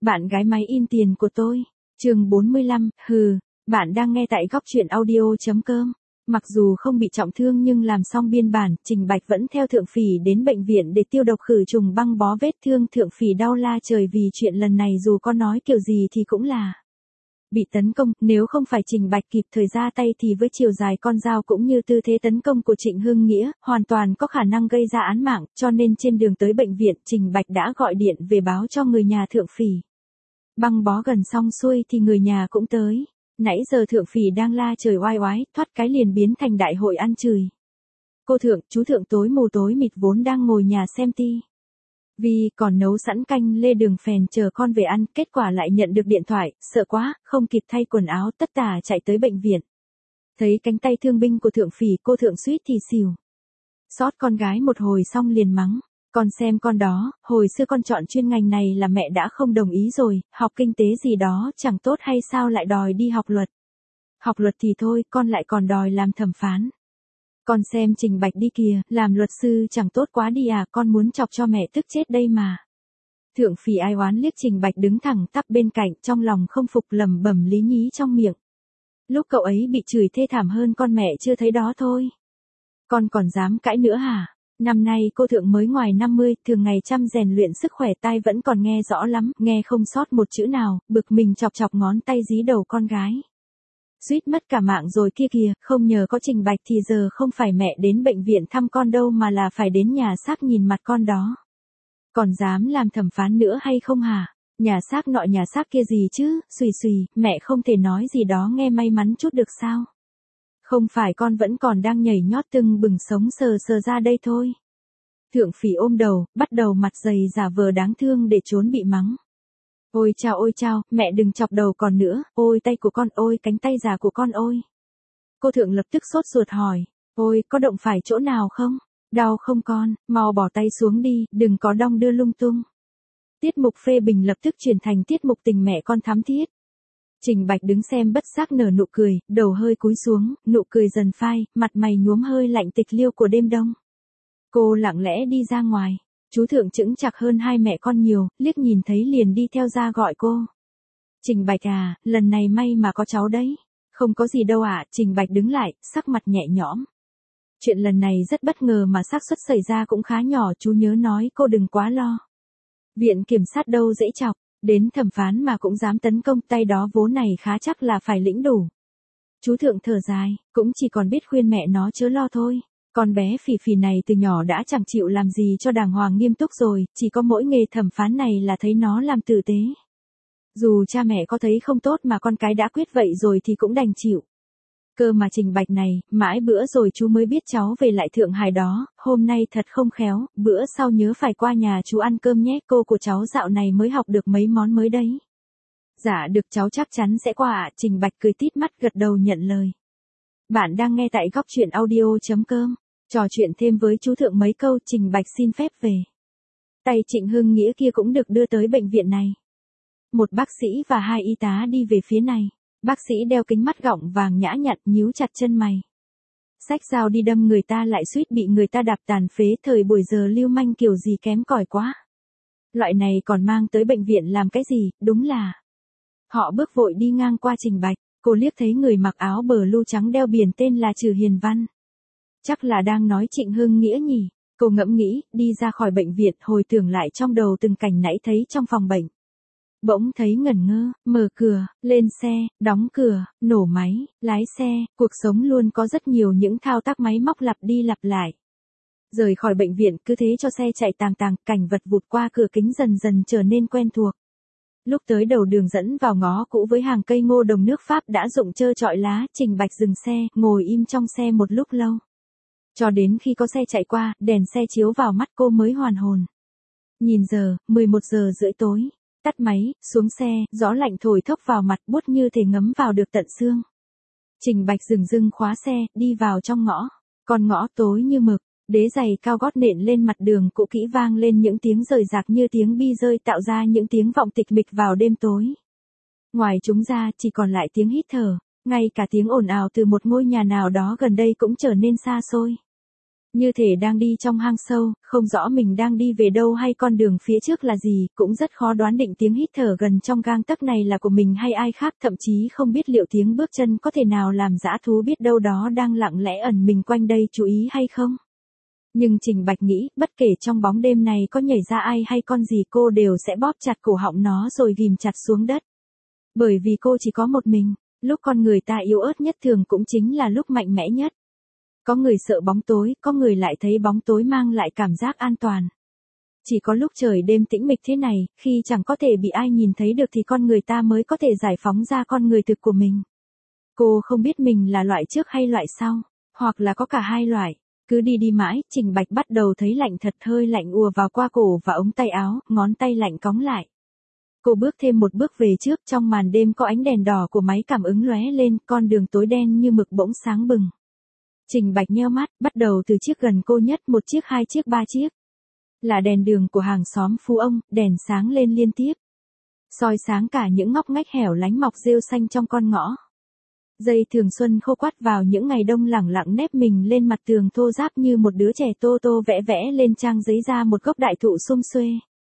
Bạn gái máy in tiền của tôi. Chương 45, bạn đang nghe tại góc truyện audio.com. Mặc dù không bị trọng thương nhưng làm xong biên bản, Trình Bạch vẫn theo Thượng Phỉ đến bệnh viện để tiêu độc khử trùng băng bó vết thương. Thượng Phỉ đau la trời vì chuyện lần này dù có nói kiểu gì thì cũng là bị tấn công, nếu không phải Trình Bạch kịp thời ra tay thì với chiều dài con dao cũng như tư thế tấn công của Trịnh Hưng Nghĩa, hoàn toàn có khả năng gây ra án mạng, cho nên trên đường tới bệnh viện, Trình Bạch đã gọi điện về báo cho người nhà Thượng Phỉ. Băng bó gần xong xuôi thì người nhà cũng tới. Nãy giờ Thượng Phỉ đang la trời oai oái, thoát cái liền biến thành đại hội ăn chửi. Cô Thượng, chú Thượng tối mù tối mịt vốn đang ngồi nhà xem vì còn nấu sẵn canh lê đường phèn chờ con về ăn, kết quả lại nhận được điện thoại, sợ quá, không kịp thay quần áo tất tả chạy tới bệnh viện. Thấy cánh tay thương binh của Thượng Phỉ, cô Thượng suýt thì xỉu. Xót con gái một hồi xong liền mắng. Con xem con đó, hồi xưa con chọn chuyên ngành này là mẹ đã không đồng ý rồi, học kinh tế gì đó chẳng tốt hay sao lại đòi đi học luật. Học luật thì thôi, con lại còn đòi làm thẩm phán. Con xem Trình Bạch đi kìa, làm luật sư chẳng tốt quá đi à, con muốn chọc cho mẹ tức chết đây mà. Thượng Phỉ ai oán liếc Trình Bạch đứng thẳng tắp bên cạnh, trong lòng không phục lẩm bẩm lý nhí trong miệng. Lúc cậu ấy bị chửi thê thảm hơn con mẹ chưa thấy đó thôi. Con còn dám cãi nữa hả? Năm nay cô Thượng mới ngoài 50, thường ngày chăm rèn luyện sức khỏe, tai vẫn còn nghe rõ lắm, nghe không sót một chữ nào, bực mình chọc chọc ngón tay dí đầu con gái. Suýt mất cả mạng rồi kia kìa, không nhờ có Trình Bạch thì giờ không phải mẹ đến bệnh viện thăm con đâu mà là phải đến nhà xác nhìn mặt con đó. Còn dám làm thẩm phán nữa hay không hả? Nhà xác nọ nhà xác kia gì chứ, xùy xùy, mẹ không thể nói gì đó nghe may mắn chút được sao? Không phải con vẫn còn đang nhảy nhót tưng bừng sống sờ sờ ra đây thôi. Thượng Phỉ ôm đầu, bắt đầu mặt dày giả vờ đáng thương để trốn bị mắng. Ôi chao, mẹ đừng chọc đầu con nữa, ôi tay của con, ôi cánh tay già của con ôi. Cô Thượng lập tức sốt ruột hỏi, ôi có động phải chỗ nào không? Đau không con, mau bỏ tay xuống đi, đừng có đong đưa lung tung. Tiết mục phê bình lập tức chuyển thành tiết mục tình mẹ con thắm thiết. Trình Bạch đứng xem bất giác nở nụ cười, đầu hơi cúi xuống, nụ cười dần phai, mặt mày nhuốm hơi lạnh tịch liêu của đêm đông. Cô lặng lẽ đi ra ngoài. Chú Thượng chững chạc hơn hai mẹ con nhiều, liếc nhìn thấy liền đi theo ra gọi cô. Trình Bạch à, lần này may mà có cháu đấy. Không có gì đâu ạ, Trình Bạch đứng lại, sắc mặt nhẹ nhõm. Chuyện lần này rất bất ngờ mà xác suất xảy ra cũng khá nhỏ, chú nhớ nói cô đừng quá lo. Viện kiểm sát đâu dễ chọc, đến thẩm phán mà cũng dám tấn công, tay đó vốn này khá chắc là phải lĩnh đủ. Chú Thượng thở dài, cũng chỉ còn biết khuyên mẹ nó chớ lo thôi. Con bé Phỉ Phỉ này từ nhỏ đã chẳng chịu làm gì cho đàng hoàng nghiêm túc rồi, chỉ có mỗi nghề thẩm phán này là thấy nó làm tử tế. Dù cha mẹ có thấy không tốt mà con cái đã quyết vậy rồi thì cũng đành chịu. Cơ mà Trình Bạch này, mãi bữa rồi chú mới biết cháu về lại Thượng Hải đó, hôm nay thật không khéo, bữa sau nhớ phải qua nhà chú ăn cơm nhé, cô của cháu dạo này mới học được mấy món mới đấy. Dạ được cháu chắc chắn sẽ qua ạ, Trình Bạch cười tít mắt gật đầu nhận lời. Bạn đang nghe tại góc truyện audio.com. Trò chuyện thêm với chú Thượng mấy câu, Trình Bạch xin phép về. Tay Trịnh Hưng Nghĩa kia cũng được đưa tới bệnh viện này. Một bác sĩ và hai y tá đi về phía này. Bác sĩ đeo kính mắt gọng vàng nhã nhặn, nhíu chặt chân mày. Xách dao đi đâm người ta lại suýt bị người ta đạp tàn phế, thời buổi giờ lưu manh kiểu gì kém cỏi quá. Loại này còn mang tới bệnh viện làm cái gì, đúng là. Họ bước vội đi ngang qua Trình Bạch, cô liếc thấy người mặc áo blue trắng đeo biển tên là Trừ Hiền Văn. Chắc là đang nói Trịnh Hưng Nghĩa nhỉ, cô ngẫm nghĩ, đi ra khỏi bệnh viện, hồi tưởng lại trong đầu từng cảnh nãy thấy trong phòng bệnh. Bỗng thấy ngẩn ngơ, mở cửa, lên xe, đóng cửa, nổ máy, lái xe, cuộc sống luôn có rất nhiều những thao tác máy móc lặp đi lặp lại. Rời khỏi bệnh viện, cứ thế cho xe chạy tàng tàng, cảnh vật vụt qua cửa kính dần dần trở nên quen thuộc. Lúc tới đầu đường dẫn vào ngõ cũ với hàng cây ngô đồng nước Pháp đã rụng trơ trọi lá, Trình Bạch dừng xe, ngồi im trong xe một lúc lâu. Cho đến khi có xe chạy qua, đèn xe chiếu vào mắt cô mới hoàn hồn. Nhìn giờ, 11 giờ rưỡi tối. Tắt máy, xuống xe, gió lạnh thổi thốc vào mặt, buốt như thể ngấm vào được tận xương. Trình Bạch dừng dưng khóa xe, đi vào trong ngõ. Con ngõ tối như mực, đế giày cao gót nện lên mặt đường cũ kỹ vang lên những tiếng rời rạc như tiếng bi rơi, tạo ra những tiếng vọng tịch mịch vào đêm tối. Ngoài chúng ra, chỉ còn lại tiếng hít thở, ngay cả tiếng ồn ào từ một ngôi nhà nào đó gần đây cũng trở nên xa xôi. Như thể đang đi trong hang sâu, không rõ mình đang đi về đâu hay con đường phía trước là gì, cũng rất khó đoán định tiếng hít thở gần trong gang tấc này là của mình hay ai khác, thậm chí không biết liệu tiếng bước chân có thể nào làm dã thú biết đâu đó đang lặng lẽ ẩn mình quanh đây chú ý hay không. Nhưng Trình Bạch nghĩ, bất kể trong bóng đêm này có nhảy ra ai hay con gì cô đều sẽ bóp chặt cổ họng nó rồi ghim chặt xuống đất. Bởi vì cô chỉ có một mình, lúc con người ta yếu ớt nhất thường cũng chính là lúc mạnh mẽ nhất. Có người sợ bóng tối, có người lại thấy bóng tối mang lại cảm giác an toàn. Chỉ có lúc trời đêm tĩnh mịch thế này, khi chẳng có thể bị ai nhìn thấy được thì con người ta mới có thể giải phóng ra con người thực của mình. Cô không biết mình là loại trước hay loại sau, hoặc là có cả hai loại. Cứ đi đi mãi, Trình Bạch bắt đầu thấy lạnh thật, hơi lạnh ùa vào qua cổ và ống tay áo, ngón tay lạnh cóng lại. Cô bước thêm một bước về trước, trong màn đêm có ánh đèn đỏ của máy cảm ứng lóe lên, con đường tối đen như mực bỗng sáng bừng. Trình Bạch nheo mắt, bắt đầu từ chiếc gần cô nhất, một chiếc, hai chiếc, ba chiếc. Là đèn đường của hàng xóm Phú ông, đèn sáng lên liên tiếp. Soi sáng cả những ngóc ngách hẻo lánh mọc rêu xanh trong con ngõ. Dây thường xuân khô quắt vào những ngày đông lẳng lặng nép mình lên mặt tường thô ráp như một đứa trẻ tô tô vẽ vẽ lên trang giấy ra một gốc đại thụ sum xuê.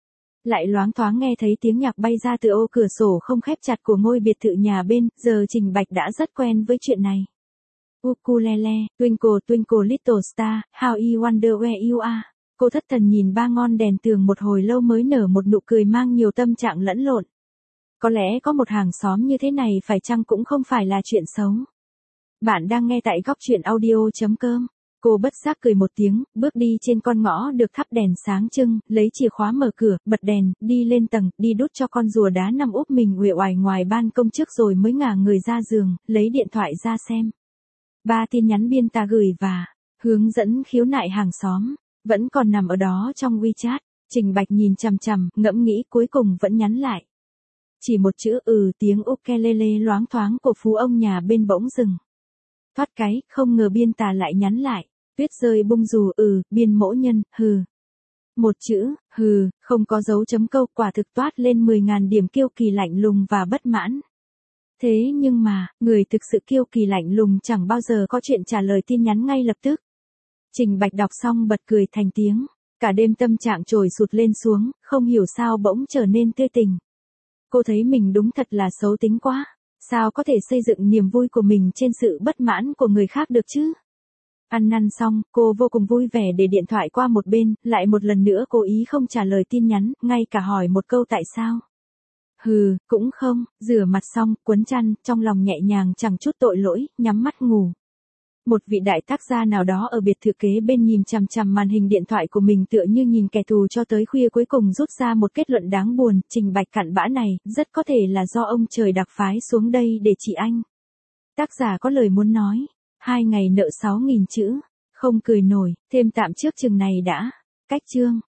Lại loáng thoáng nghe thấy tiếng nhạc bay ra từ ô cửa sổ không khép chặt của ngôi biệt thự nhà bên, giờ Trình Bạch đã rất quen với chuyện này. Ukulele, Twinkle Twinkle Little Star, How I Wonder Where You Are. Cô thất thần nhìn ba ngọn đèn tường một hồi lâu mới nở một nụ cười mang nhiều tâm trạng lẫn lộn. Có lẽ có một hàng xóm như thế này phải chăng cũng không phải là chuyện xấu. Bạn đang nghe tại góc truyện audio.com. Cô bất giác cười một tiếng, bước đi trên con ngõ được thắp đèn sáng trưng, lấy chìa khóa mở cửa, bật đèn, đi lên tầng, đi đút cho con rùa đá nằm úp mình uể oải ngoài ban công trước rồi mới ngả người ra giường, lấy điện thoại ra xem. 3 tin nhắn biên ta gửi và hướng dẫn khiếu nại hàng xóm, vẫn còn nằm ở đó trong WeChat. Trình Bạch nhìn chằm chằm, ngẫm nghĩ cuối cùng vẫn nhắn lại. Chỉ một chữ tiếng ukulele loáng thoáng của Phú ông nhà bên bỗng dừng. Thoát cái, không ngờ biên tà lại nhắn lại. Tuyết rơi bung dù biên mỗ nhân, Một chữ, không có dấu chấm câu, quả thực toát lên 10.000 điểm kiêu kỳ lạnh lùng và bất mãn. Thế nhưng mà, người thực sự kiêu kỳ lạnh lùng chẳng bao giờ có chuyện trả lời tin nhắn ngay lập tức. Trình Bạch đọc xong bật cười thành tiếng. Cả đêm tâm trạng trồi sụt lên xuống, không hiểu sao bỗng trở nên tươi tỉnh. Cô thấy mình đúng thật là xấu tính quá. Sao có thể xây dựng niềm vui của mình trên sự bất mãn của người khác được chứ? Ăn năn xong, cô vô cùng vui vẻ để điện thoại qua một bên, lại một lần nữa cố ý không trả lời tin nhắn, ngay cả hỏi một câu tại sao. Cũng không, rửa mặt xong, quấn chăn, trong lòng nhẹ nhàng chẳng chút tội lỗi, nhắm mắt ngủ. Một vị đại tác gia nào đó ở biệt thự kế bên nhìn chằm chằm màn hình điện thoại của mình tựa như nhìn kẻ thù cho tới khuya, cuối cùng rút ra một kết luận đáng buồn, Trình Bạch cặn bã này, rất có thể là do ông trời đặc phái xuống đây để trị anh. Tác giả có lời muốn nói, 2 ngày nợ 6.000 chữ, không cười nổi, thêm tạm trước chừng này đã, cách chương.